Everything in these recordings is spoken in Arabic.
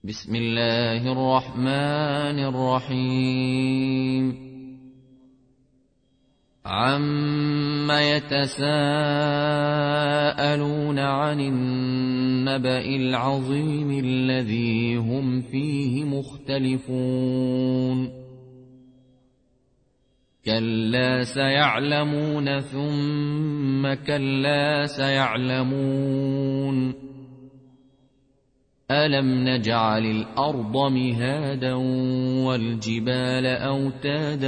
بسم الله الرحمن الرحيم عَمَّ يَتَسَاءَلُونَ عَنِ النَّبَإِ الْعَظِيمِ الَّذِي هُمْ فِيهِ مُخْتَلِفُونَ كَلَّا سَيَعْلَمُونَ ثُمَّ كَلَّا سَيَعْلَمُونَ أَلَمْ نَجْعَلِ الْأَرْضَ مِهَادًا وَالْجِبَالَ أَوْتَادًا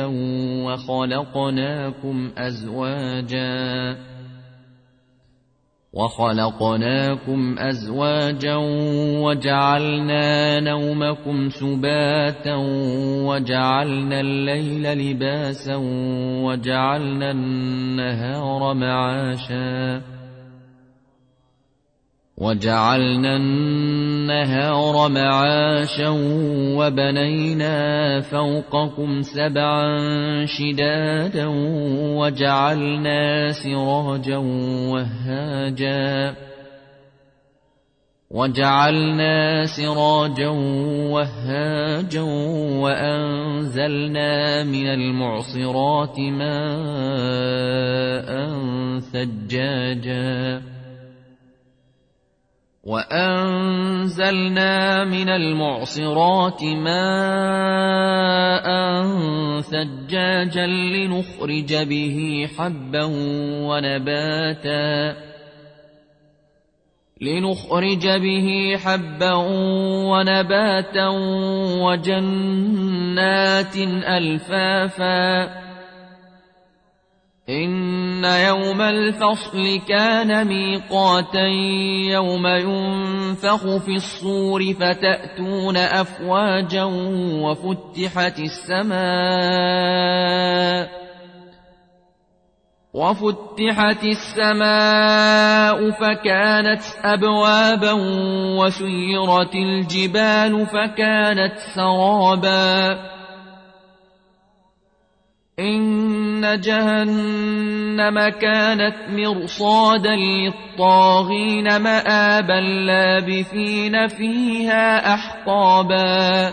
وَخَلَقْنَاكُمْ أَزْوَاجًا وَجَعَلْنَا نَوْمَكُمْ سُبَاتًا وَجَعَلْنَا اللَّيْلَ لِبَاسًا وَجَعَلْنَا النَّهَارَ مَعَاشًا وَبَنَيْنَا فَوْقَكُمْ سَبْعًا شِدَادًا وَجَعَلْنَا سِرَاجًا وَهَّاجًا وَأَنزَلْنَا مِنَ الْمُعْصِرَاتِ ماءً ثَجَّاجًا لِنُخْرِجَ به حبا ونباتا وجنات ألفافا إن يوم الفصل كان ميقاتا يوم ينفخ في الصور فتأتون أفواجا وفتحت السماء فكانت أبوابا وسيرت الجبال فكانت سرابا إن جهنم كانت مرصادا للطاغين مآبا لابثين فيها أحقابا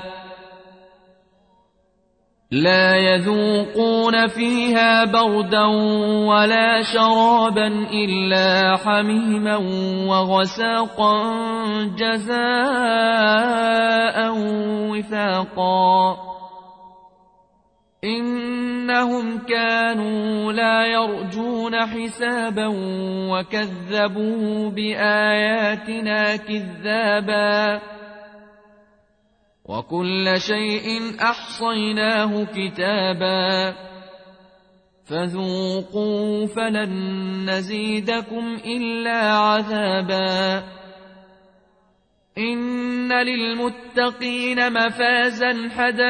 لا يذوقون فيها بردا ولا شرابا إلا حميما وغساقا جزاء وفاقا إنهم كانوا لا يرجون حسابا وكذبوا بآياتنا كذابا وكل شيء أحصيناه كتابا فذوقوا فلن نزيدكم إلا عذابا إن للمتقين مفازا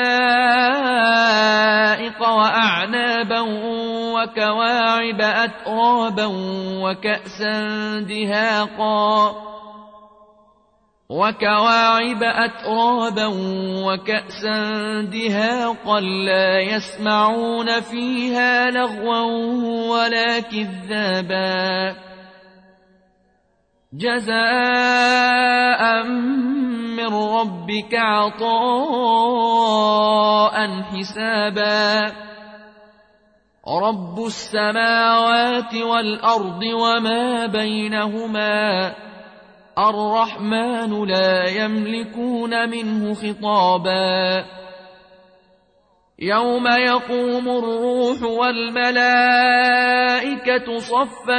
حدائق وأعنابا وكواعب أترابا وكأسا دهاقا لا يسمعون فيها لغوا ولا كذابا جزاء من ربك عطاء حسابا رب السماوات والأرض وما بينهما الرحمن لا يملكون منه خطابا يوم يقوم الروح والملائكة صفا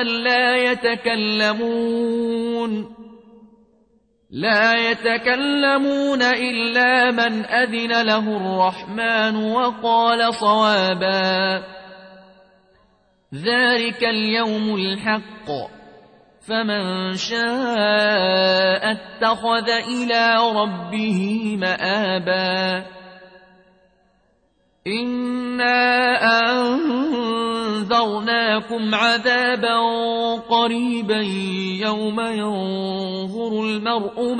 لا يتكلمون إلا من أذن له الرحمن وقال صوابا ذلك اليوم الحق فمن شاء اتخذ إلى ربه مآبا إنا أنذرناكم عذابا قريبا يوم ينظر المرء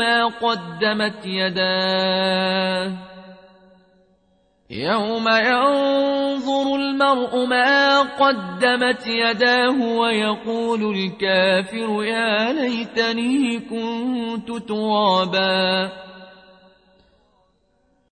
ما قدمت يداه ويقول الكافر يا ليتني كنت ترابا